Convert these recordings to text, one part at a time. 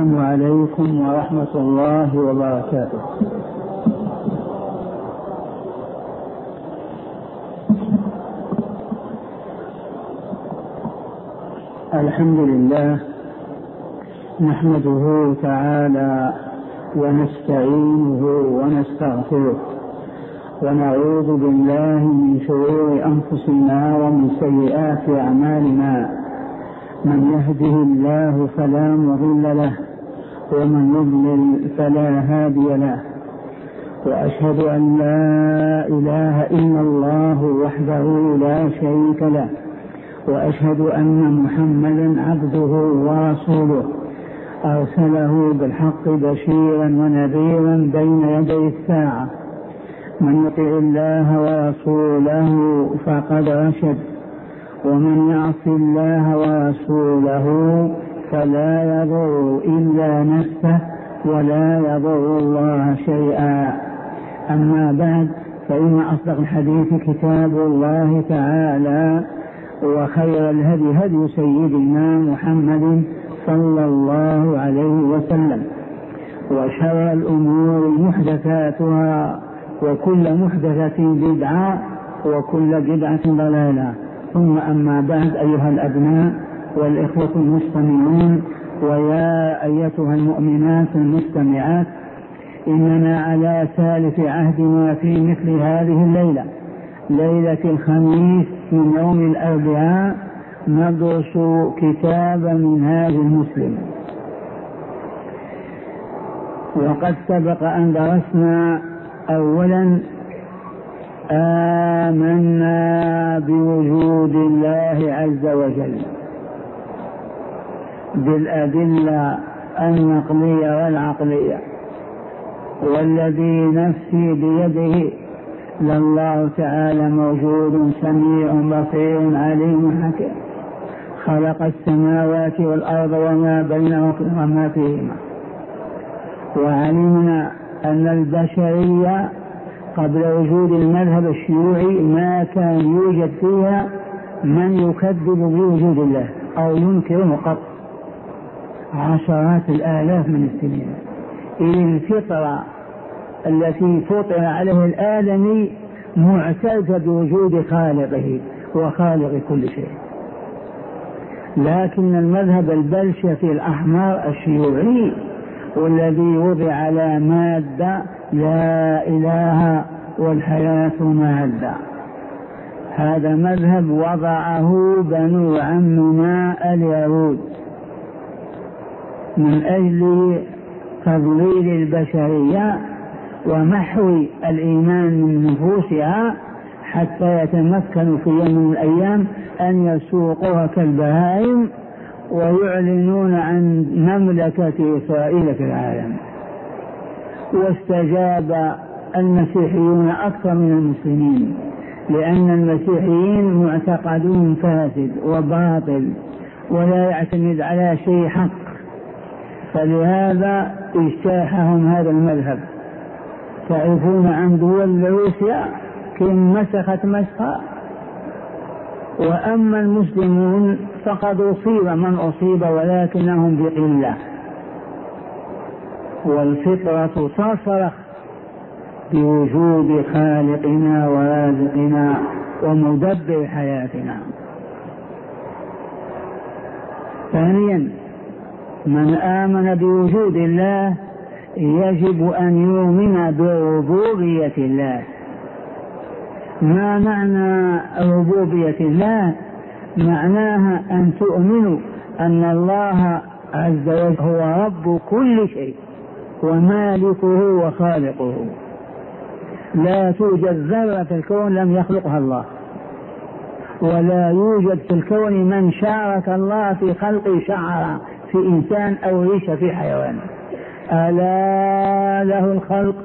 السلام عليكم ورحمة الله وبركاته. الحمد لله نحمده تعالى ونستعينه ونستغفره ونعوذ بالله من شرور أنفسنا ومن سيئات أعمالنا. من يهده الله فلا مضل له ومن يضلل فلا هادي له، وأشهد أن لا إله إلا الله وحده لا شريك له، وأشهد أن محمدا عبده ورسوله أرسله بالحق بشيرا ونذيرا بين يدي الساعة. من يطع الله ورسوله فقد رشد، ومن يعص الله ورسوله فلا يضر إلا نفسه ولا يضر الله شيئا. أما بعد، فإن أصدق الحديث كتاب الله تعالى، وخير الهدي هدي سيدنا محمد صلى الله عليه وسلم، وشر الأمور محدثاتها، وكل محدثة بدعة، وكل بدعة ضلالة. ثم أما بعد، أيها الأبناء والإخوة المستمعون، ويا أيتها المؤمنات المستمعات، إننا على ثالث عهدنا في مثل هذه الليلة، ليلة الخميس من يوم الأربعاء، ندرس كتاب منهاج المسلم. وقد سبق أن درسنا أولا آمنا بوجود الله عز وجل بالأدلة النقلية والعقلية، والذي نفسي بيده لله تعالى موجود سميع بصير عليم حكيم، خلق السماوات والأرض وما بينهما وما فيهما. وعلمنا أن البشرية قبل وجود المذهب الشيوعي ما كان يوجد فيها من يكذب بوجود الله أو ينكره قط، عشرات الآلاف من السنين. إذ الفطرة التي فطر عليه الآدمي معتزة بوجود خالقه وخالق كل شيء. لكن المذهب البلشفي الأحمر الشيوعي، والذي وضع على مادة لا إله والحياة مادة، هذا مذهب وضعه بنو عمنا اليهود من أجل تضليل البشرية ومحو الإيمان من نفوسها، حتى يتمكنوا في يوم من الأيام أن يسوقوها كالبهائم ويعلنون عن مملكة إسرائيل في العالم. واستجاب المسيحيون أكثر من المسلمين، لأن المسيحيين معتقدون فاسد وباطل ولا يعتمد على شيء حق، فلهذا اجتاحهم هذا المذهب. تعرفون عن دول روسيا كم مسخت مسخة، وأما المسلمون فقد أصيب من أصيب ولكنهم بقلة. والفطرة تصرخ بوجود خالقنا ورازقنا ومدبر حياتنا. ثانيا، من آمن بوجود الله يجب أن يؤمن بربوبية الله. ما معنى ربوبية الله؟ معناها أن تؤمنوا أن الله عز وجل هو رب كل شيء ومالكه وخالقه. لا توجد ذرة في الكون لم يخلقها الله، ولا يوجد في الكون من شارك الله في خلق شعرة في إنسان أو ريشة في حيوان. ألا له الخلق،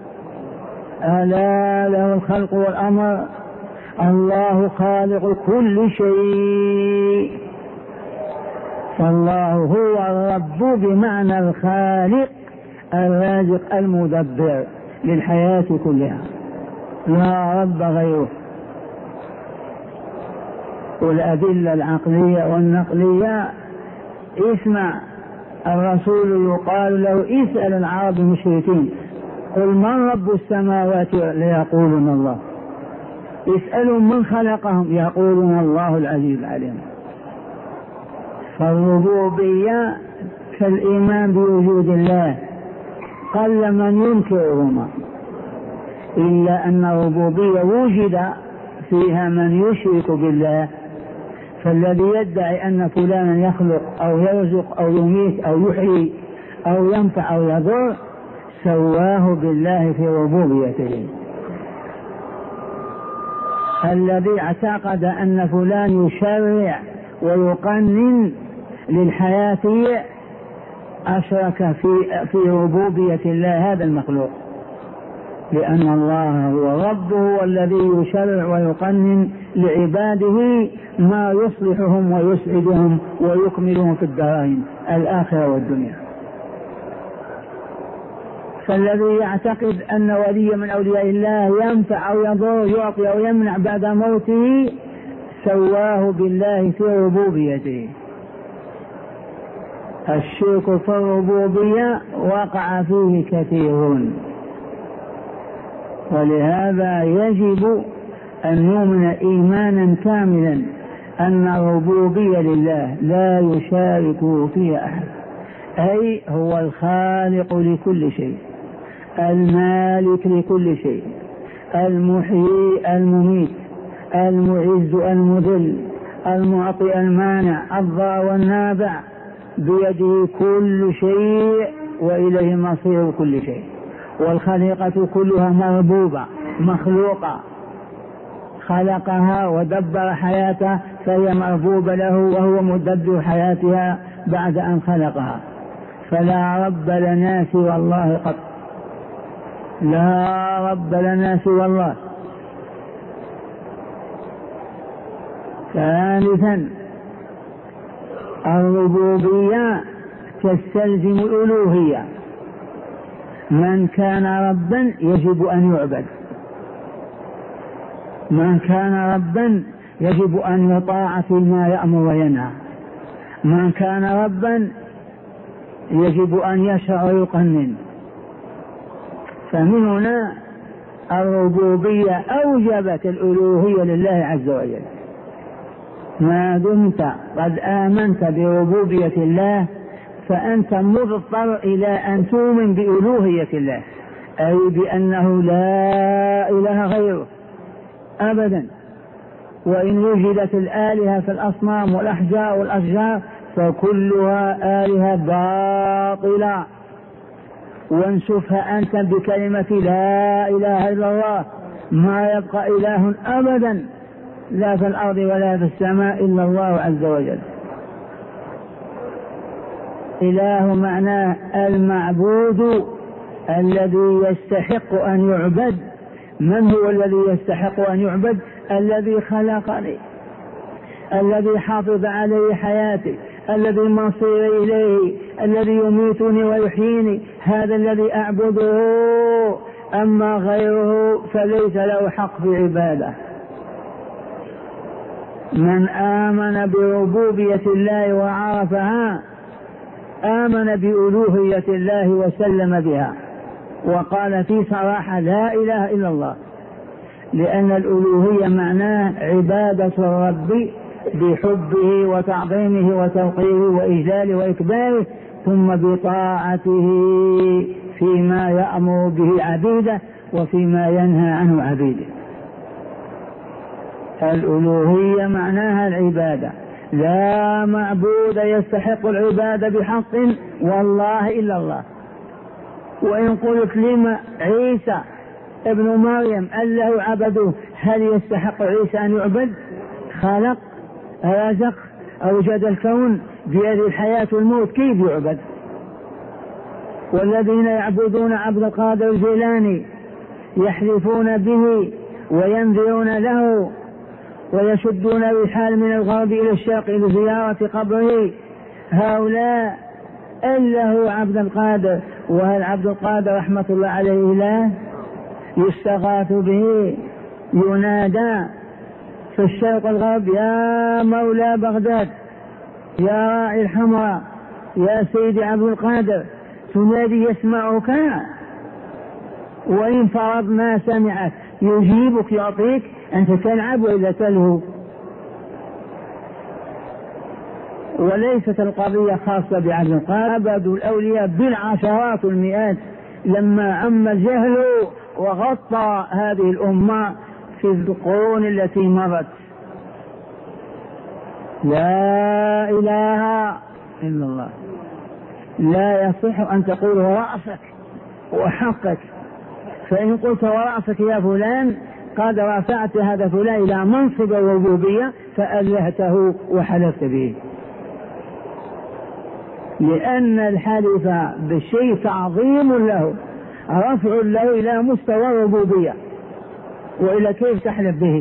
ألا له الخلق والأمر. الله خالق كل شيء، فالله هو الرب بمعنى الخالق الرازق المدبر للحياة كلها، لا رب غيره. والأدلة العقلية والنقلية اسمع الرسول يقال له اسأل العرب المشركين قل من رب السماوات ليقولون الله، اسألهم من خلقهم يقولون الله العزيز العليم. فالربوبية كالإيمان بوجود الله قل من ينكرهما، إلا أن الربوبية وجد فيها من يشرك بالله، فالذي يدعي أن فلانا يخلق أو يرزق أو يميت أو يحيي أو ينفع أو يضر سواه بالله في ربوبيته. الذي اعتقد أن فلان يشرع ويقنن للحياة أشرك في ربوبية الله هذا المخلوق، لأن الله هو ربه والذي يشرع ويقنن لعباده ما يصلحهم ويسعدهم ويكملهم في الدارين الآخرة والدنيا. فالذي يعتقد أن ولي من أولياء الله ينفع أو يضر يعطي أو يمنع بعد موته سواه بالله في ربوبيته. الشرك في الربوبية وقع فيه كثيرون، ولهذا يجب أن نؤمن إيمانا كاملا أن الربوبية لله لا يشاركه فيها أحد، أي هو الخالق لكل شيء، المالك لكل شيء، المحيي المميت، المعز المذل، المعطي المانع، الضار والنافع، بيده كل شيء وإليه مصير كل شيء. والخليقة كلها مربوبة مخلوقة، خلقها ودبر حياتها فهي مربوبة له وهو مدبر حياتها بعد أن خلقها. فلا رب لنا سوى الله قط، لا رب لنا سوى الله. ثالثا الربوبية تستلزم الألوهية، من كان ربا يجب أن يعبد، من كان ربا يجب أن يطاع فيما يأمر وينهى، من كان ربا يجب أن يشرع ويقنن. فمن هنا الربوبية أوجبت الألوهية لله عز وجل. ما دمت قد آمنت بربوبية الله فأنت مضطر إلى أن تؤمن بألوهية الله، أي بأنه لا إله غيره أبدا. وإن وجدت الآلهة في الأصنام والأحجار والأشجار فكلها آلهة باطلة، وانسفها أنت بكلمة لا إله إلا الله، ما يبقى إله أبدا لا في الأرض ولا في السماء إلا الله عز وجل. إله معناه المعبود الذي يستحق أن يعبد. من هو الذي يستحق أن يعبد؟ الذي خلقني، الذي حافظ علي حياتي، الذي مصيري إليه، الذي يميتني ويحييني، هذا الذي أعبده. أما غيره فليس له حق في عباده. من آمن بربوبية الله وعرفها آمن بألوهية الله وسلم بها، وقال في صراحة لا إله إلا الله، لأن الألوهية معناه عبادة الرب بحبه وتعظيمه وتوقيره وإجلاله وإكباره، ثم بطاعته فيما يأمر به عبيده وفيما ينهى عنه عبيده. الألوهية معناها العبادة، لا معبود يستحق العبادة بحق والله إلا الله. وإن قلت لما عيسى ابن مريم أله عبدوه، هل يستحق عيسى أن يعبد؟ خلق، رزق، أوجد الكون بيد الحياة والموت، كيف يعبد؟ والذين يعبدون عبد القادر الجيلاني يحلفون به وينذرون له ويشدون الرحال من الغرب إلى الشرق لزيارة قبره، هؤلاء أله عبد القادر. وهل عبد القادر رحمة الله عليه إله؟ يستغاث به، ينادى في الشرق الغرب يا مولى بغداد، يا راعي الحمراء، يا سيدي عبد القادر تنادي يسمعك، وإن فرض ما سمعك يجيبك يعطيك، أنت تلعب وإلا تلهو. وليست القضية خاصة بعبد القادر، أبد الأولياء بالعشرات والمئات لما عم الجهل وغطى هذه الأمة في القرون التي مضت. لا إله إلا الله. لا يصح أن تقول ورأسك وحقك، فإن قلت ورأسك يا فلان قد رفعت هذا فلان إلى منصب الربوبية فألهته وحلفت به، لأن الحلف بالشيء تعظيم له، رفع له إلى مستوى الربوبية، وإلى كيف تحلف به؟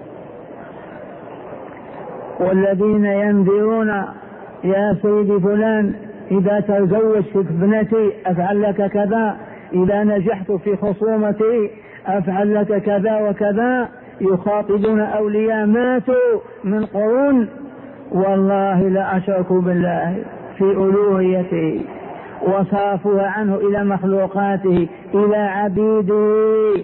والذين ينذرون يا سيدي فلان إذا تزوجت ابنتي أفعل لك كذا، إذا نجحت في خصومتي أفعل لك كذا وكذا، يخاطبون أولياء ماتوا من قرون والله لا أشركوا بالله في ألوهيته وصرفوها عنه إلى مخلوقاته إلى عبيده،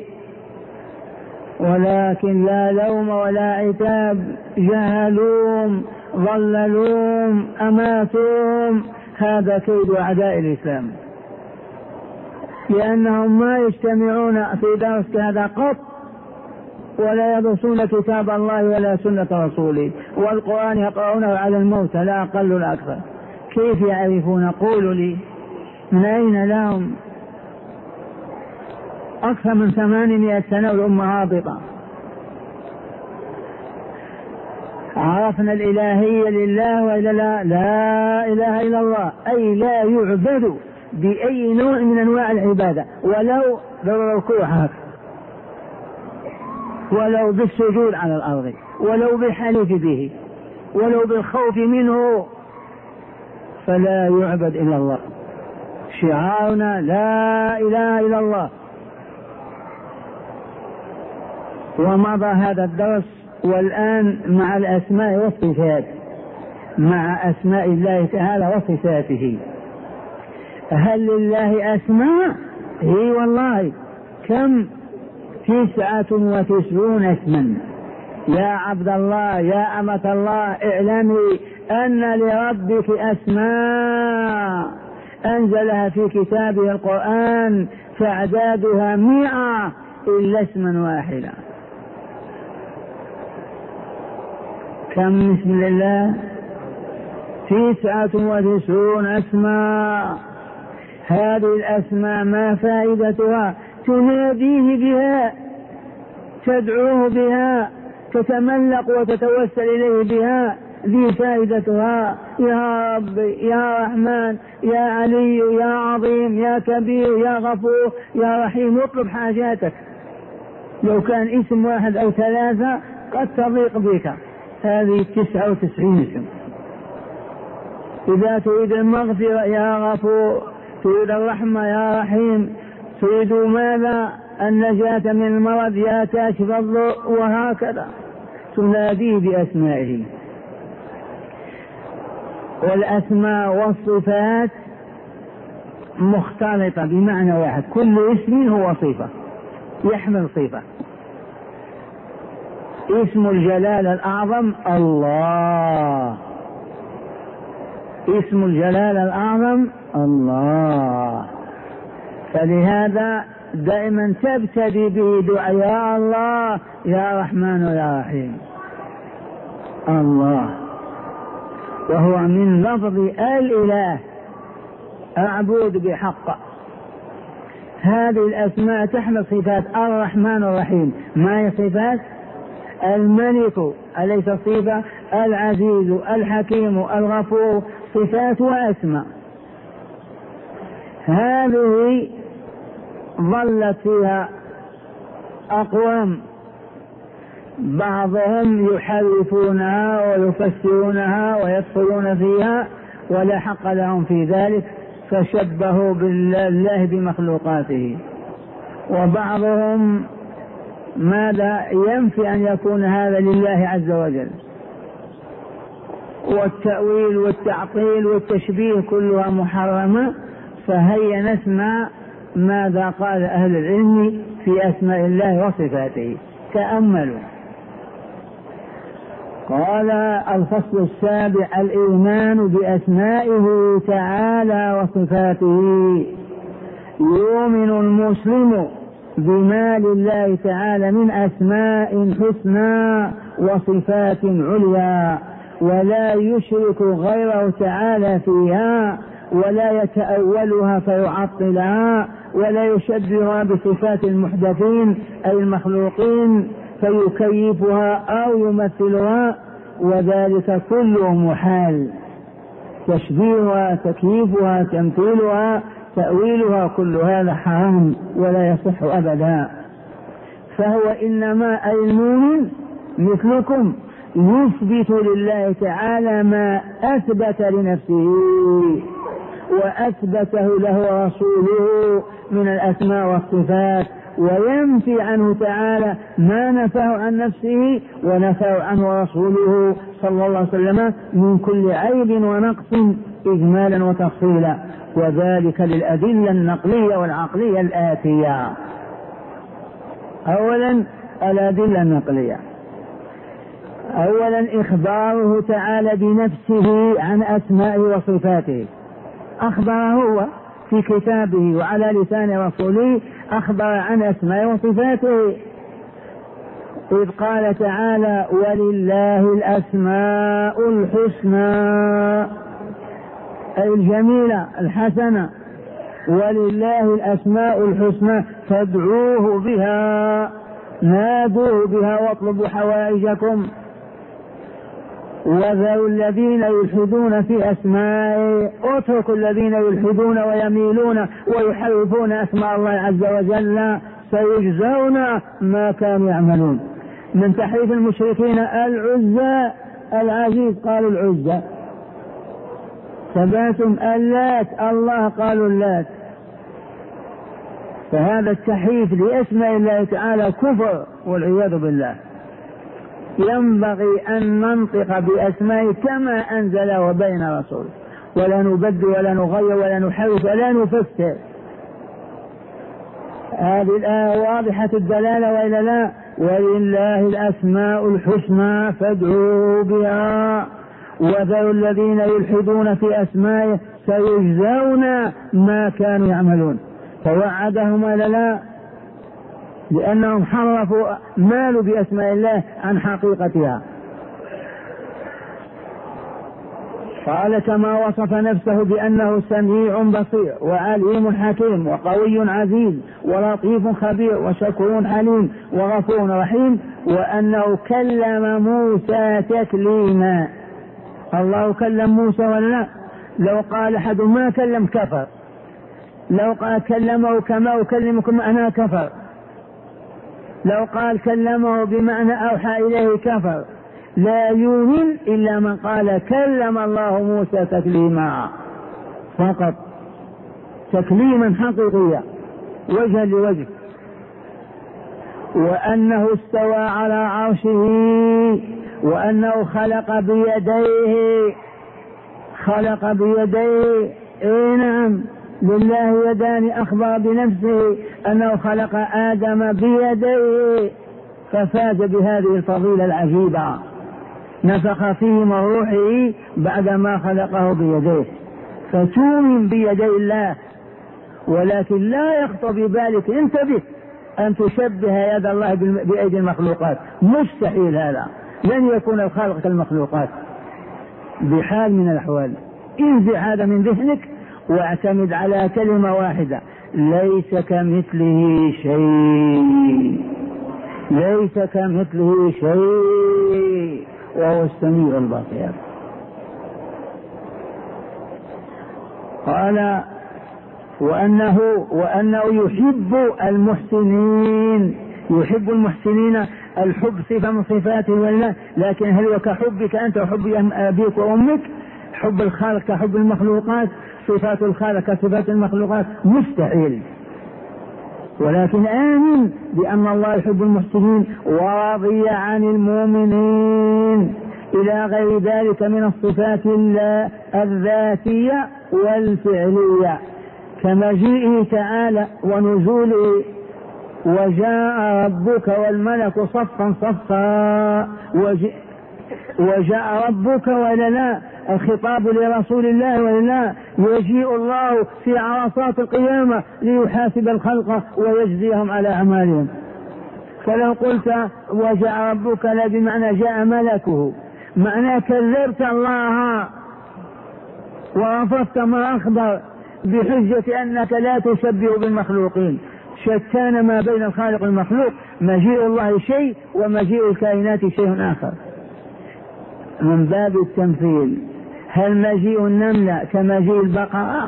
ولكن لا لوم ولا عتاب، جهلوهم ضللوهم أماتوهم. هذا كيد أعداء الإسلام، لأنهم ما يجتمعون في درس هذا قط، ولا يدرسون كتاب الله ولا سنة رسوله، والقرآن يقرؤونه على الموتى لا أقل ولا أكثر. كيف يعرفون؟ قولوا لي من أين لهم؟ أكثر من 800 سنة والأمة هابطة. عرفنا الإلهية لله وإلا لا؟ لا إله إلا الله، أي لا يعبد بأي نوع من أنواع العبادة، ولو بالركوع، ولو بالسجود على الأرض، ولو بالحلف به، ولو بالخوف منه، فلا يعبد إلا الله. شعارنا لا إله إلا الله. ومضى هذا الدرس، والآن مع الأسماء والصفات، مع أسماء الله تعالى وصفاته. هل لله أسماء؟ هي والله كم 99 اسما. يا عبد الله يا أمة الله اعلمي أن لربك أسماء أنزلها في كتابه القرآن فأعدادها 100 إلا اسما واحدا. كم اسم لله؟ 99 اسماء. هذه الأسماء ما فائدتها؟ تناديه بها، تدعوه بها، تتملق وتتوسل إليه بها، ذي فائدتها. يا رب يا رحمن يا علي يا عظيم يا كبير يا غفور يا رحيم، اطلب حاجاتك. لو كان اسم واحد أو 3 قد تضيق بك، هذه 99 اسم. إذا تريد المغفرة يا غفور، تريد الرحمة يا رحيم، تريد ماذا؟ النجاة من المرض يا كاشف الضر، وهكذا تناديه بأسمائه. والأسماء والصفات مختلطة بمعنى واحد، كل اسم هو صفة يحمل صفة. اسم الجلال الأعظم الله، اسم الجلال الأعظم الله، فلهذا دائما تبتدي به دعاء يا الله يا رحمن يا رحيم. الله، وهو من لفظ الإله أعبد بحق. هذه الأسماء تحمل صفات الرحمن الرحيم. ما هي صفات؟ الملك أليس صفة؟ العزيز الحكيم الغفور، صفات وأسماء. هذه ظلت فيها أقوام، بعضهم يحرفونها ويفسرونها ويدخلون فيها ولا حق لهم في ذلك، فشبهوا بالله بمخلوقاته. وبعضهم ماذا؟ ينفي أن يكون هذا لله عز وجل. والتأويل والتعطيل والتشبيه كلها محرمة. فهيا نسمع ماذا قال أهل العلم في أسماء الله وصفاته. تأملوا. قال الفصل السابع: الإيمان بأسمائه تعالى وصفاته. يؤمن المسلم بما لله تعالى من أسماء حسنى وصفات عليا، ولا يشرك غيره تعالى فيها، ولا يتأولها فيعطلها، ولا يشبهها بصفات المحدثين أي المخلوقين فيكيفها أو يمثلها، وذلك كله محال. تشبيهها، تكييفها، تمثيلها، تأويلها، كل هذا حرام ولا يصح أبدا. فهو إنما أي المؤمن مثلكم يثبت لله تعالى ما أثبت لنفسه وأثبته له رسوله من الأسماء والصفات، وينفي عنه تعالى ما نفاه عن نفسه ونفاه عنه رسوله صلى الله عليه وسلم من كل عيب ونقص إجمالا وتفصيلا، وذلك للأدلة النقلية والعقلية الآتية. أولا الأدلة النقلية. أولا إخباره تعالى بنفسه عن أسمائه وصفاته، أخبر هو في كتابه وعلى لسان رسوله، أخبر عن أسمائه وصفاته، إذ قال تعالى: ولله الأسماء الحسنى، أي الجميلة الحسنة، ولله الأسماء الحسنى فادعوه بها، نادوه بها واطلبوا حوائجكم. وذروا الذين يلحدون في أسمائه، اتركوا الذين يلحدون ويميلون ويحرفون أسماء الله عز وجل، سيجزون ما كانوا يعملون. من تحريف المشركين العزى العزيز قالوا العزى، ثباتهم اللات الله قالوا اللات. فهذا التحريف لأسماء الله تعالى كفر والعياذ بالله. ينبغي أن ننطق بأسمائه كما أنزل وبين رسوله، ولا نبدل ولا نغير ولا نحرف ولا نفسر. هذه الآية واضحة الدلالة وإلا لا؟ ولله الأسماء الحسنى فادعوه بها، وذروا الذين يلحدون في أسمائه سيجزون ما كانوا يعملون. فوعدهم وإلا لا؟ لأنهم حرفوا مالوا بأسماء الله عن حقيقتها. قال: كما وصف نفسه بأنه سميع بصير وعليم حكيم وقوي عزيز ولطيف خبير وشكور حليم وغفور رحيم، وأنه كلم موسى تكليما. الله كلم موسى ولا لا؟ لو قال أحد ما كلم كفر، لو قال كلمه كما أكلمكم أنا كفر، لو قال كلمه بمعنى أوحى إليه كفر. لا يؤمن إلا من قال كلم الله موسى تكليما فقط، تكليما حقيقيا وجها لوجه. وأنه استوى على عرشه، وأنه خلق بيديه، خلق بيديه. إيه نعم، لله يدان، أخبر بنفسه أنه خلق آدم بيديه، ففاز بهذه الفضيلة العجيبة، نفخ فيه من روحه بعدما خلقه بيديه. فتؤمن بيدي الله، ولكن لا يخطر ببالك انتبه أن تشبه يد الله بأيدي المخلوقات، مستحيل هذا، لن يكون الخالق كالمخلوقات بحال من الأحوال. انزع هذا من ذهنك واعتمد على كلمة واحدة: ليس كمثله شيء، ليس كمثله شيء وهو السميع البصير. قال: وأنه يحب المحسنين، يحب المحسنين. الحب صفة من صفاته ولا؟ لكن هل هو كحبك أنت وحب أبيك وأمك؟ حب الخالق كحب المخلوقات؟ صفات الخالق كصفات المخلوقات؟ مستحيل. ولكن آمن بأن الله يحب المحسنين ورضي عن المؤمنين إلى غير ذلك من الصفات الذاتية والفعلية، كمجيئه تعالى ونزوله وجاء ربك والملك صفا صفا، وجاء ربك ولنا الخطاب لرسول الله ولنا، يجيء الله في عرصات القيامة ليحاسب الخلق ويجزيهم على أعمالهم. فلو قلت وجاء ربك لا بمعنى جاء ملكه، معناه كذبت الله ورفضت ما أخبر بحجة أنك لا تشبه بالمخلوقين. شتان ما بين الخالق والمخلوق، مجيء الله شيء ومجيء الكائنات شيء آخر. من باب التمثيل، هل مجيء النملة كمجيء البقرة؟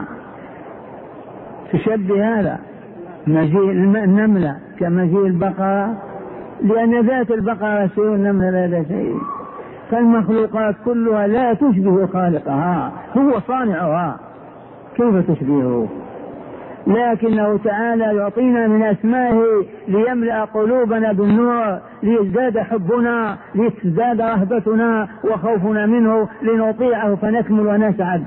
تشبه هذا مجيء النملة كمجيء البقرة؟ لأن ذات البقرة شيء والنملة لا شيء. فالمخلوقات كلها لا تشبه خالقها، هو صانعها، كيف تشبهه؟ لكنه تعالى يعطينا من أسمائه ليملأ قلوبنا بالنور، ليزداد حبنا، ليزداد رهبتنا وخوفنا منه، لنطيعه فنكمل ونسعد.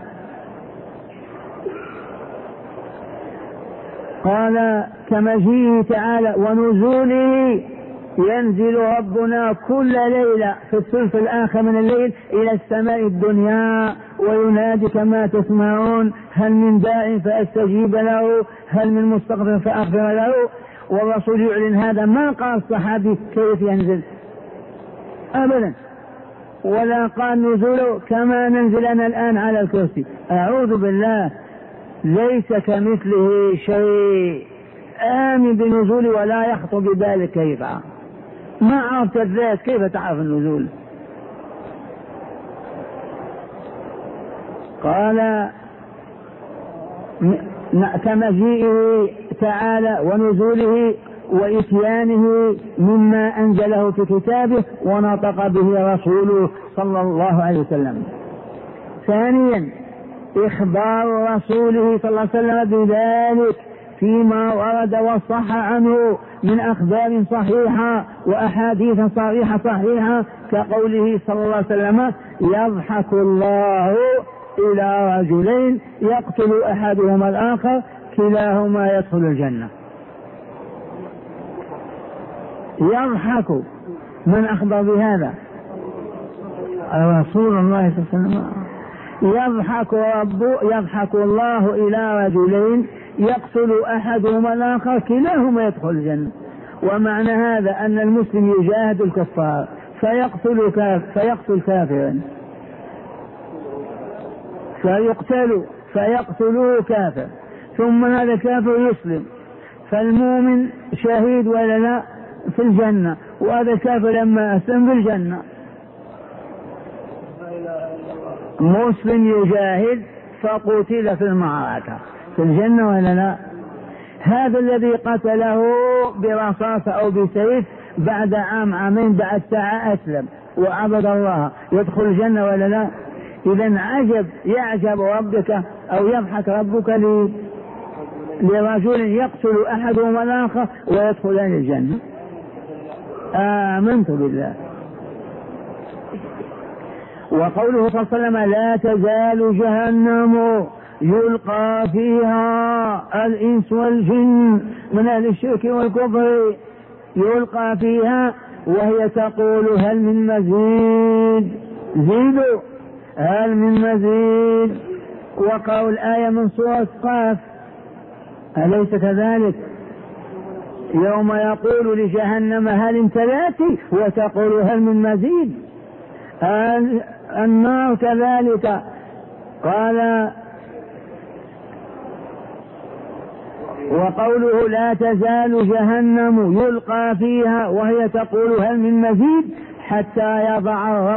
قال كمجيئه تعالى ونزوله، ينزل ربنا كل ليلة في الثلث الآخر من الليل إلى السماء الدنيا وينادي كما تسمعون هل من داع فأستجيب له، هل من مستغفر فأغفر له. والرسول يعلن هذا، ما قال الصحابي كيف ينزل أبدا، ولا قال نزوله كما ننزلنا الآن على الكرسي. أعوذ بالله، ليس كمثله شيء. آمن بنزوله ولا يخطر ببالك كيف، ما عرفت الذات كيف تعرف النزول؟ قال كمجيئه تعالى ونزوله وإتيانه مما أنزله في كتابه ونطق به رسوله صلى الله عليه وسلم. ثانيا إخبار رسوله صلى الله عليه وسلم بذلك فيما ورد وصح عنه من أخبار صحيحة وأحاديث صحيحة كقوله صلى الله عليه وسلم يضحك الله إلى رجلين يقتل أحدهما الآخر كلاهما يدخل الجنة. يضحك، من أخبر بهذا؟ رسول الله صلى الله عليه وسلم. يضحك الله إلى رجلين يقتل أحدهما الآخر كلاهما يدخل الجنة. ومعنى هذا أن المسلم يجاهد الكفار فيقتل كافرا، فيقتلوه كافر، ثم هذا كافر يسلم، فالمؤمن شهيد ولا لا في الجنة، وهذا كافر لما أسلم في الجنة. مسلم يجاهد فقتل في المعركة في الجنة ولا لا؟ هذا الذي قتله برصاصة أو بسيف بعد عامين بعد ساعة أسلم وعبد الله يدخل الجنة ولا لا؟ إذن يعجب ربك أو يضحك ربك لرجل يقتل أحدهما الآخر ويدخلان الجنة. آمنت بالله. وقوله صلى الله عليه وسلم لا تزال جهنم يلقى فيها الإنس والجن من أهل الشرك والكفر، يلقى فيها وهي تقول هل من مزيد، زيدوا هل من مزيد. وقول الآية من سورة قاف أليس كذلك؟ يوم يقول لجهنم هل امتلأت وتقول هل من مزيد. النار كذلك. قال وقوله لا تزال جهنم يلقى فيها وهي تقول هل من مزيد حتى يضع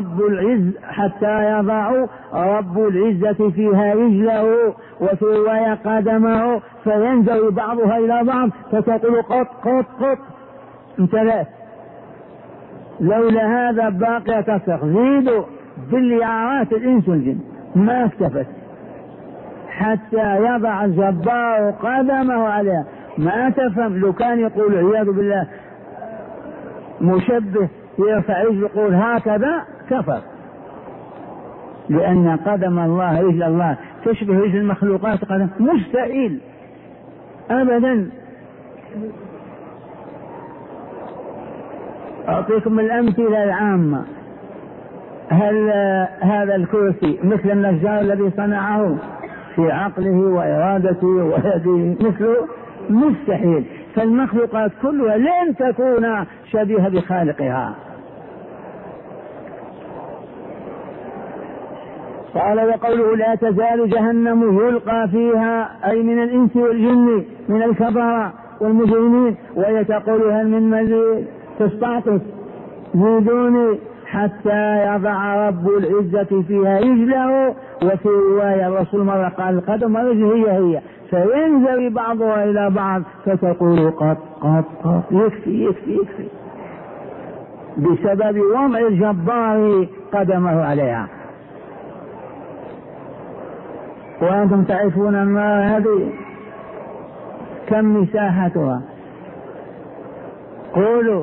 رب العزة فيها رجله وفي رواية قدمه فينزوي بعضها إلى بعض فتقول قط قط قط امتلأت. لولا هذا باقي تصرخ زيدوا باليارات الإنس والجن ما اكتفت حتى يضع الجبار قدمه عليها. ما تفهم لو كان يقول عياذ بالله مشبه يرفع رجله يقول هكذا كفر، لأن قدم الله رجل الله تشبه رجل المخلوقات قدم، مستحيل أبدا. أعطيكم الأمثلة العامة. هل هذا الكرسي مثل النجار الذي صنعه في عقله وإرادته ويده مثله؟ مستحيل. فالمخلوقات كلها لن تكون شبيهة بخالقها. قال وقوله لا تزال جهنم يلقى فيها أي من الإنس والجن من الكفرة والمجرمين، وهي تقول هل من مزيد تستعطف زيدوني، حتى يضع رب العزة فيها رجله. وفي رواية الرسول مرة قال القدم والرجل هي فينزوي بعضها إلى بعض فتقول قط قط قط يكفي يكفي يكفي، بسبب وضع الجبار قدمه عليها. وأنتم تعرفون النار هذه كم مساحتها؟ قولوا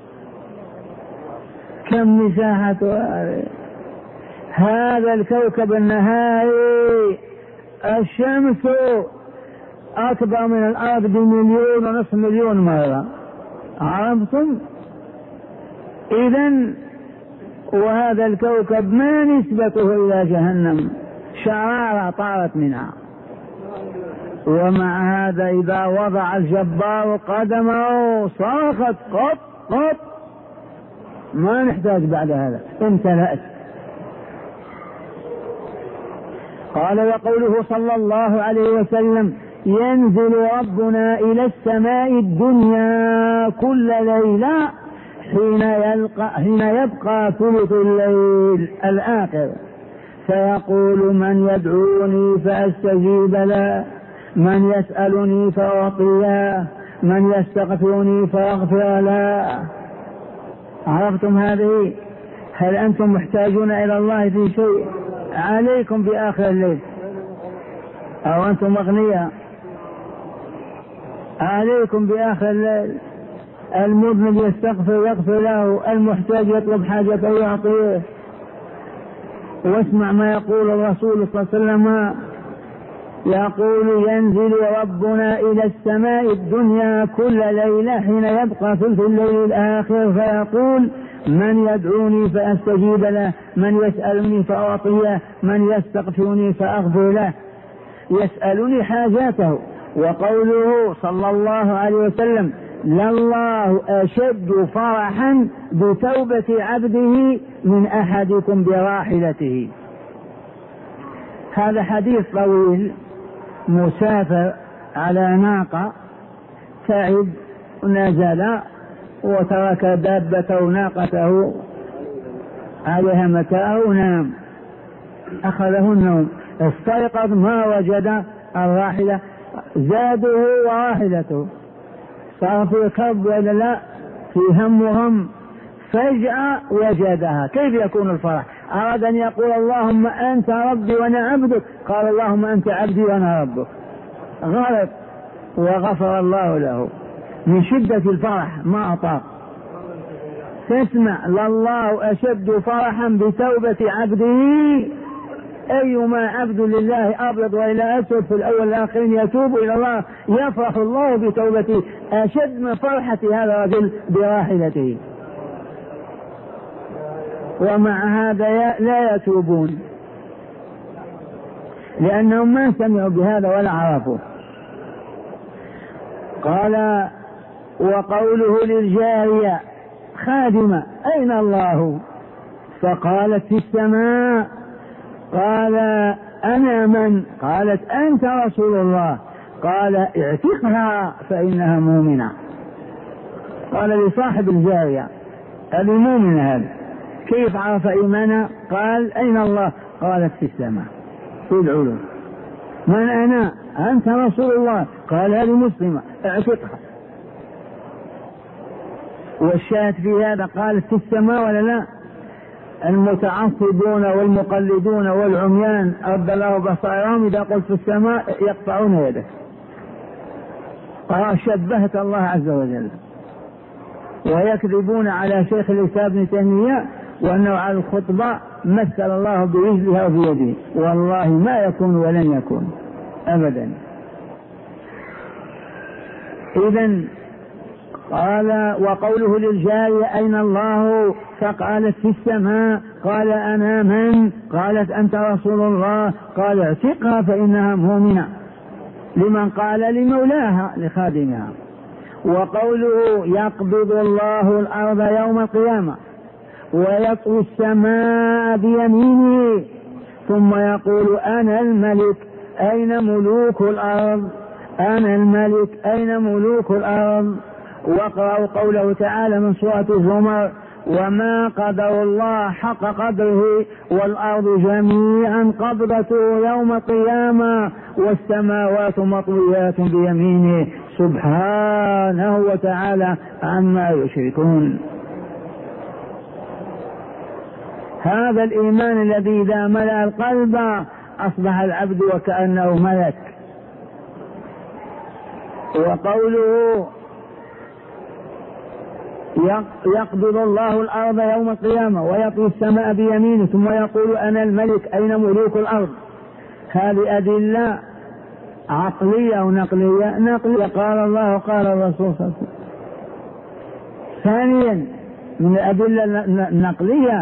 كم مساحتها؟ هذا الكوكب النهاري الشمس أكبر من الأرض ب1.5 مليون مرة، عرفتم؟ إذن وهذا الكوكب ما نسبته إلى جهنم؟ شرارة طارت منها. ومع هذا إذا وضع الجبار قدمه صرخت قط قط، ما نحتاج بعد هذا، امتلأت. قال وقوله صلى الله عليه وسلم ينزل ربنا إلى السماء الدنيا كل ليلة حين يبقى ثلث الليل الآخر، فيقول من يدعوني فأستجيب له، من يسألني فأعطيه، من يستغفرني فأغفر له. عرفتم هذه؟ هل أنتم محتاجون إلى الله في شيء؟ عليكم بآخر الليل، أو أنتم أغنياء؟ عليكم بآخر الليل. المذنب يستغفر يغفر له، المحتاج يطلب حاجته يعطيه. واسمع ما يقول الرسول صلى الله عليه وسلم، يقول ينزل ربنا إلى السماء الدنيا كل ليلة حين يبقى ثلث الليل الآخر، فيقول من يدعوني فأستجيب له، من يسألني فأعطيه، من يستغفرني فأغفر له. يسألني حاجاته. وقوله صلى الله عليه وسلم لله أشد فرحا بتوبة عبده من أحدكم براحلته. هذا حديث طويل. مسافر على ناقة تعب نزل وترك دابته ناقته عليها متاعه ونام، أخذه النوم، استيقظ ما وجد الراحلة، زاده وراحلته، صار في كرب ولا لا، في هم وهم، فجأة وجدها. كيف يكون الفرح؟ أراد أن يقول اللهم أنت ربي وأنا عبدك، قال اللهم أنت عبدي وأنا ربك، غلط، وغفر الله له من شدة الفرح ما أطاق. تسمع لله أشد فرحا بتوبة عبده. أيما عبد لله أبيض وإلى أسود في الأول والآخرين يتوب إلى الله يفرح الله بتوبته أشد من فرحة هذا الرجل براحلته. ومع هذا لا يتوبون لأنهم ما سمعوا بهذا ولا عرفوا. قال وقوله للجارية خادمة أين الله؟ فقالت في السماء. قال أنا من؟ قالت أنت رسول الله. قال اعتقها فإنها مؤمنة. قال لصاحب الجارية المؤمن هذا كيف عرف إيمانها؟ قال أين الله؟ قالت في السماء في العلو. من أنا؟ أنت رسول الله. قال هذه مسلمة اعتقها. والشاهد في هذا قالت في السماء ولا لا؟ المتعصبون والمقلدون والعميان رد الله بصائرهم إذا قلت في السماء يقطعون يدك. شبهت الله عز وجل. ويكذبون على شيخ الإسلام ابن تيمية وأنه على الخطبة مثل الله برجلها وفي يده، والله ما يكون ولن يكون أبدا. إذن قال وقوله للجارية أين الله؟ فقالت في السماء. قال أنا من؟ قالت أنت رسول الله. قال اعتقها فإنها مؤمنة. لمن؟ قال لمولاها لخادمها. وقوله يقبض الله الأرض يوم القيامة ويطوي السماء بيمينه ثم يقول أنا الملك أين ملوك الأرض؟ أنا الملك أين ملوك الأرض؟ وقرأوا قوله تعالى من سورة الزمر وما قدر الله حق قدره والأرض جميعا قبضته يوم القيامة والسماوات مطويات بيمينه سبحانه وتعالى عما يشركون. هذا الإيمان الذي إذا ملأ القلب أصبح العبد وكأنه ملك. وقوله يقبض الله الأرض يوم القيامة ويطوي السماء بيمينه ثم يقول أنا الملك أين ملوك الأرض؟ هذه أدلة عقلية ونقلية. نقلية قال الله قال الرسول صلى الله عليه وسلم. ثانيا من الأدلة النقلية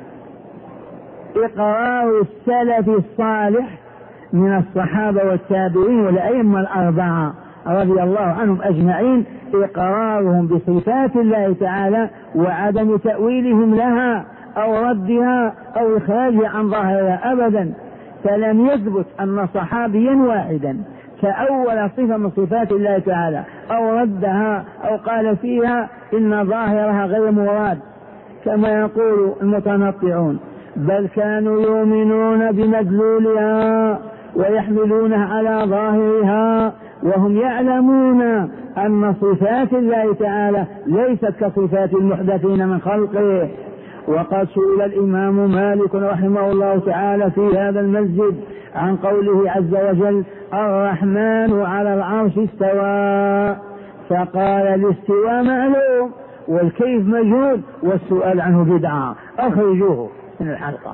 إقرار السلف الصالح من الصحابة والتابعين والأئمة الأربعة رضي الله عنهم أجمعين، إقرارهم بصفات الله تعالى وعدم تأويلهم لها أو ردها أو إخراجها عن ظاهرها أبدا. فلم يثبت أن صحابيا واحدا تأول صفة من صفات الله تعالى أو ردها أو قال فيها إن ظاهرها غير مراد كما يقول المتنطعون، بل كانوا يؤمنون بمدلولها ويحملونها على ظاهرها وهم يعلمون أن صفات الله تعالى ليست كصفات المحدثين من خلقه. وقد سئل الإمام مالك رحمه الله تعالى في هذا المسجد عن قوله عز وجل الرحمن على العرش استوى، فقال الاستواء معلوم والكيف مجهول والسؤال عنه بدعة، أخرجوه من الحلقة.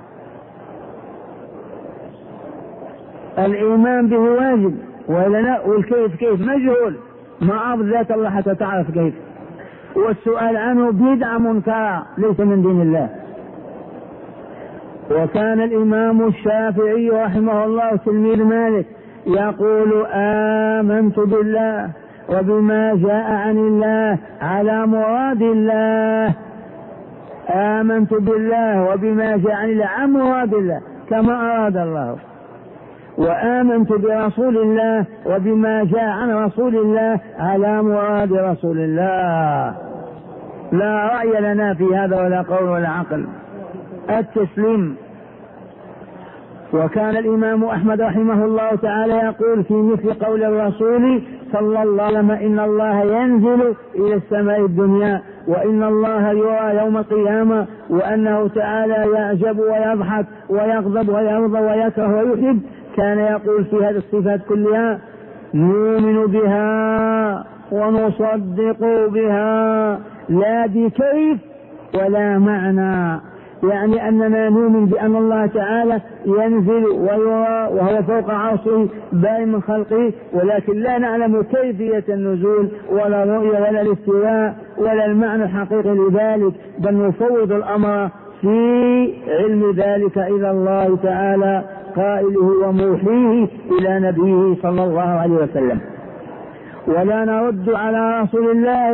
الإيمان به واجب والكيف كيف مجهول، ما عرف ذات الله حتى تعرف كيف، والسؤال عنه بدعة منكرة ليس من دين الله. وكان الإمام الشافعي رحمه الله تلميذ مالك يقول آمنت بالله وبما جاء عن الله على مراد الله. آمنت بالله وبما جاء عن الله عن مراد الله كما أراد الله، وآمنت برسول الله وبما جاء عن رسول الله على مراد رسول الله. لا رأي لنا في هذا ولا قول ولا عقل، التسليم. وكان الإمام أحمد رحمه الله تعالى يقول في مثل قول الرسول صلى الله عليه وسلم إن الله ينزل إلى السماء الدنيا وإن الله يرى يوم القيامة وأنه تعالى يعجب ويضحك ويغضب ويرضى ويكره ويحب. كان يقول في هذه الصفات كلها نؤمن بها ونصدق بها لا بكيف ولا معنى، يعني أننا نؤمن بأن الله تعالى ينزل ويرى وهو فوق عرشه بائن من خلقه، ولكن لا نعلم كيفية النزول ولا رؤية ولا الاستواء ولا المعنى الحقيقي لذلك، بل نفوض الأمر في علم ذلك إلى الله تعالى قائله وموحيه إلى نبيه صلى الله عليه وسلم. ولا نرد على رسول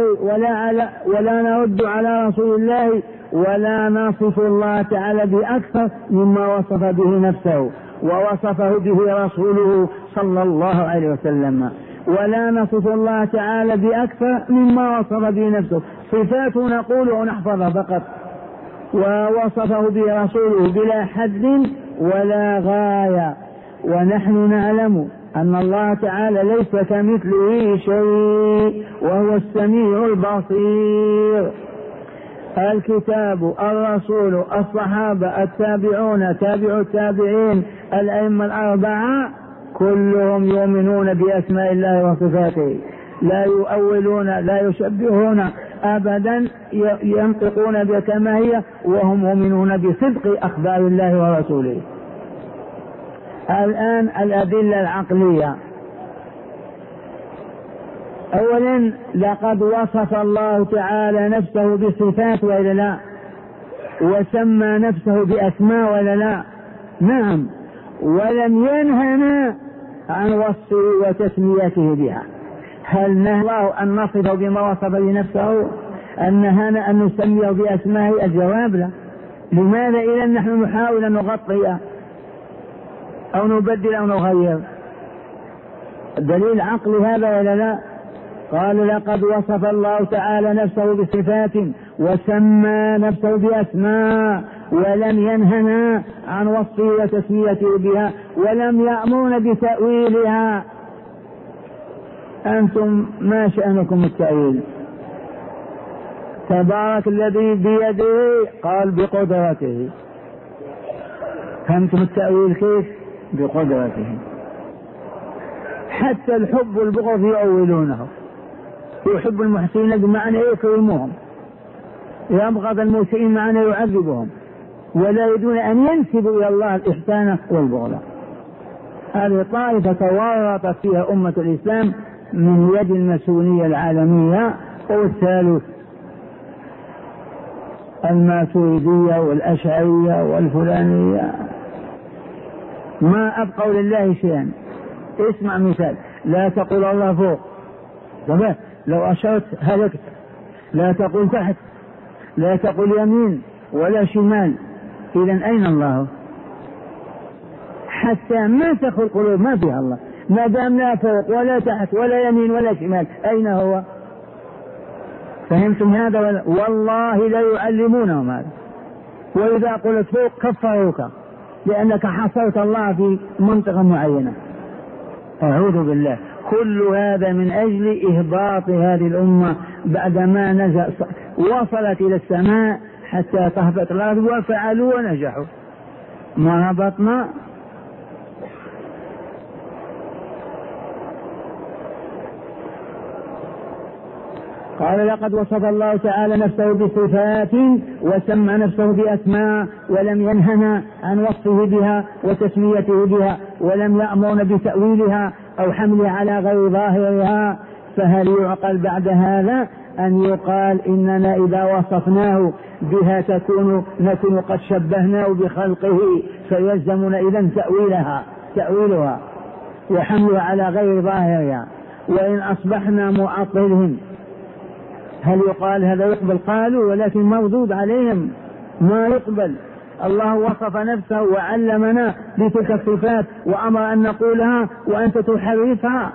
الله ولا نصف الله تعالى بأكثر مما وصف به نفسه ووصفه به رسوله صلى الله عليه وسلم. ولا نصف الله تعالى بأكثر مما وصف به نفسه، صفاته نقول ونحفظها فقط، ووصفه به رسوله بلا حد ولا غاية. ونحن نعلم أن الله تعالى ليس كمثله شيء وهو السميع البصير. الكتاب، الرسول، الصحابة، التابعون، تابع التابعين، الأئمة الأربعة كلهم يؤمنون بأسماء الله وصفاته، لا يؤولون لا يشبهون أبدا، ينطقون بكما هي وهم مؤمنون بصدق أخبار الله ورسوله. الآن الأدلة العقلية. أولا لقد وصف الله تعالى نفسه بصفات ولا لا؟ وسمى نفسه بأسماء ولا لا؟ نعم، ولم ينهنا عن وصفه وتسميته بها. هل نهى الله أن نصفه بما وصف لنفسه؟ أن نهانا أن نسميه بأسمائه؟ الجواب لا. لماذا إذا نحن نحاول أن نغطي أو نبدل أو نغير؟ دليل عقلي هذا ولا لا؟ قال لقد وصف الله تعالى نفسه بصفات وسمى نفسه بأسماء ولم ينهنا عن وصفه وتسميته بها ولم يأمرنا بتأويلها. أنتم ما شأنكم التأويل؟ تبارك الذي بيده، قال بقدرته. فهمتم التأويل كيف؟ بقدرته. حتى الحب والبغض يؤولونه. يحب المحسنين بمعنى يكرمهم، يبغض المسيئين معنى يعذبهم، ولا يريدون أن ينسبوا إلى الله الإحسان والبغض. هذه طائفة تورطت فيها أمة الإسلام من يد الماسونية العالمية، والثالث الماتريدية والأشعرية والفلانية، ما أبقوا لله شيئا. اسمع مثال: لا تقول الله فوق، لو أشرت هلكت. لا تقول تحت، لا تقول يمين ولا شمال. إذن أين الله؟ حتى ما تدخل القلوب ما فيها الله، ما دام لا فوق ولا تحت ولا يمين ولا شمال، أين هو؟ فهمتم هذا؟ والله لا يعلمونهم هذا. وإذا قلت فوق كفروك لأنك حصرت الله في منطقة معينة. أعوذ بالله. كل هذا من أجل إهباط هذه الأمة بعدما نزل وصلت إلى السماء حتى تهبط الأرض، وفعلوا ونجحوا. ما هبطنا. قال لقد وصف الله تعالى نفسه بصفات وسمى نفسه بأسماء ولم ينهنا عن وصفه بها وتسميته بها ولم يأمرنا بتأويلها أو حملها على غير ظاهرها. فهل يعقل بعد هذا أن يقال إننا إذا وصفناه بها نكون قد شبهناه بخلقه، فيلزمنا إذن تأويلها وحملها على غير ظاهرها؟ وإن أصبحنا معطلين هل يقال هذا يقبل؟ قالوا، ولكن مردود عليهم ما يقبل. الله وصف نفسه وعلمنا بتلك الصفات وأمر أن نقولها وأنت تحرفها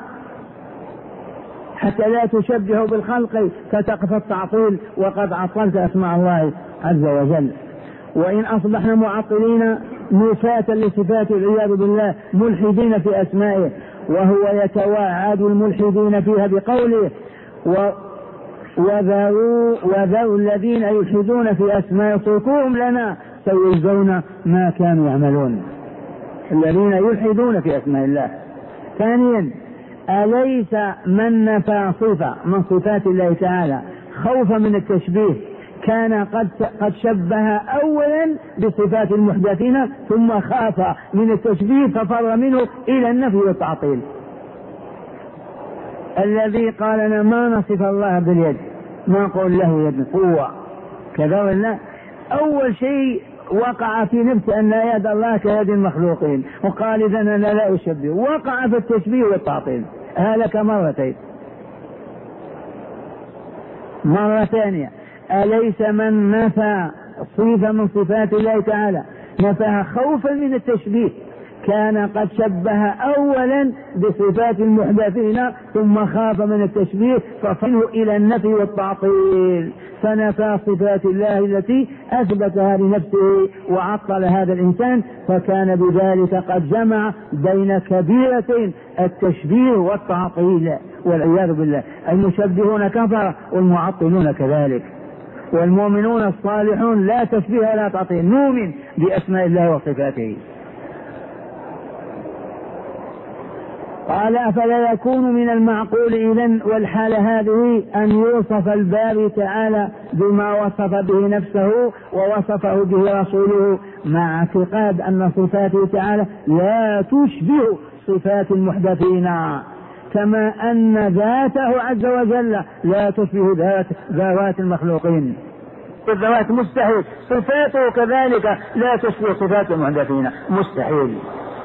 حتى لا تشبه بالخلق فتقف التعطيل وقد عطلت أسماء الله عز وجل. وإن أصبحنا معطلين نفاة لصفاته والعياذ بالله ملحدين في أسمائه، وهو يتوعد الملحدين فيها بقوله: وذروا الذين يلحدون في أسماء اتركوهم لنا سيجزون ما كانوا يعملون. الذين يلحدون في أسماء الله. ثانيا: أليس من نفى صفة من صفات الله تعالى خوفا من التشبيه كان قد شبه أولا بصفات المحدثين ثم خاف من التشبيه ففر منه إلى النفي والتعطيل؟ الذي قال لنا ما نصف الله باليد، ما قول له يد قوة كذا ولا. أول شيء وقع في نفسه أن يد الله كيد المخلوقين، وقال إذا أنا لا أشبه، وقع في التشبيه والتعطيل، هلك مرتين. مرة ثانية: أليس من نفى صفة من صفات الله تعالى نفاها خوفا من التشبيه كان قد شبه أولا بصفات المحدثين ثم خاف من التشبيه ففره إلى النفي والتعطيل، فنفى صفات الله التي أثبتها لنفسه وعطل هذا الإنسان، فكان بذلك قد جمع بين كبيرتين: التشبيه والتعطيل والعياذ بالله. المشبهون كفر والمعطلون كذلك، والمؤمنون الصالحون لا تشبيه ولا تعطيل، نؤمن بأسماء الله وصفاته. قال أفلا يكون من المعقول إذن والحالة هذه أن يوصف الباري تعالى بما وصف به نفسه ووصفه به رسوله مع اعتقاد أن صفاته تعالى لا تشبه صفات المحدثين، كما أن ذاته عز وجل لا تشبه ذوات المخلوقين. الذوات مستحيل، صفاته كذلك لا تشبه صفات المحدثين، مستحيل.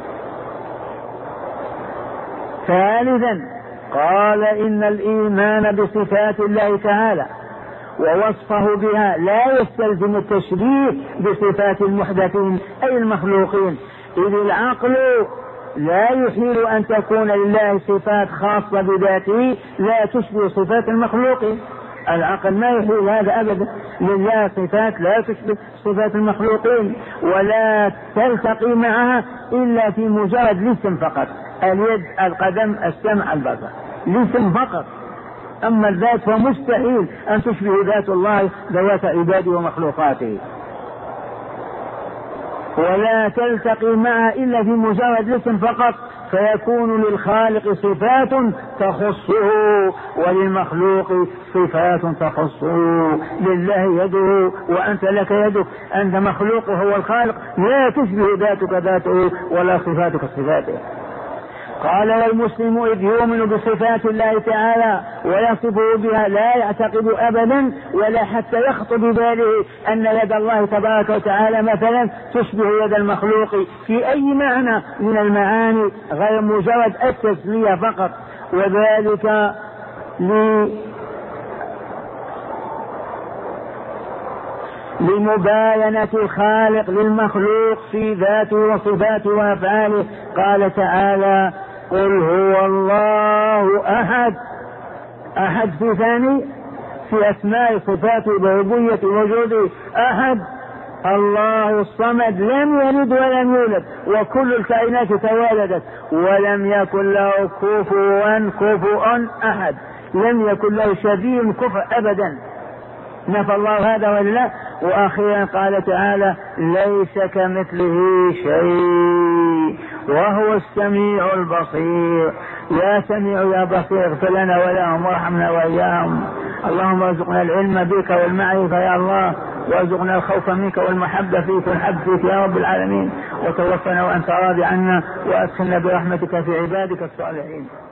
ثالثا قال إن الإيمان بصفات الله تعالى ووصفه بها لا يستلزم التشبيه بصفات المحدثين أي المخلوقين، إذ العقل لا يحيل أن تكون لله صفات خاصة بذاته لا تشبه صفات المخلوقين. العقل ما يحيل هذا أبدا، لله صفات لا تشبه صفات المخلوقين ولا تلتقي معها إلا في مجرد الاسم فقط، اليد، القدم، السمع، البصر، الاسم فقط. أما الذات فمستحيل أن تشبه ذات الله ذوات عباده ومخلوقاته، ولا تلتقي معها إلا في مجرد الاسم فقط، فيكون للخالق صفات تخصه وللمخلوق صفات تخصه. لله يده وأنت لك يدك، أنت مخلوق وهو الخالق، لا تشبه ذاتك ذاته ولا صفاتك صفاته. قال والمسلم إذ يؤمن بصفات الله تعالى ويصفه بها لا يعتقد أبدا ولا حتى يخطر بباله أن يد الله تبارك وتعالى مثلا تشبه يد المخلوق في أي معنى من المعاني غير مجرد التسمية فقط، وذلك لمباينة الخالق للمخلوق في ذاته وصفاته وأفعاله. قال تعالى قل هو الله أحد، أحد في ثاني في أسماء صفاته بربوبية وجوده، أحد الله الصمد لم يلد ولم يولد وكل الكائنات توالدت ولم يكن له كفوا أحد، لم يكن له شبيه كفء أبدا، نفى الله هذا ولا. وأخيرا قال تعالى ليس كمثله شيء وهو السميع البصير. يا سميع يا بصير اغفر لنا ولهم وارحمنا وإياهم. اللهم ارزقنا العلم بك والمعرفة يا الله، وارزقنا الخوف منك والمحبة فيك والحب فيك يا رب العالمين، وتوفنا وأنت راضي عنا، وأدخلنا برحمتك في عبادك الصالحين.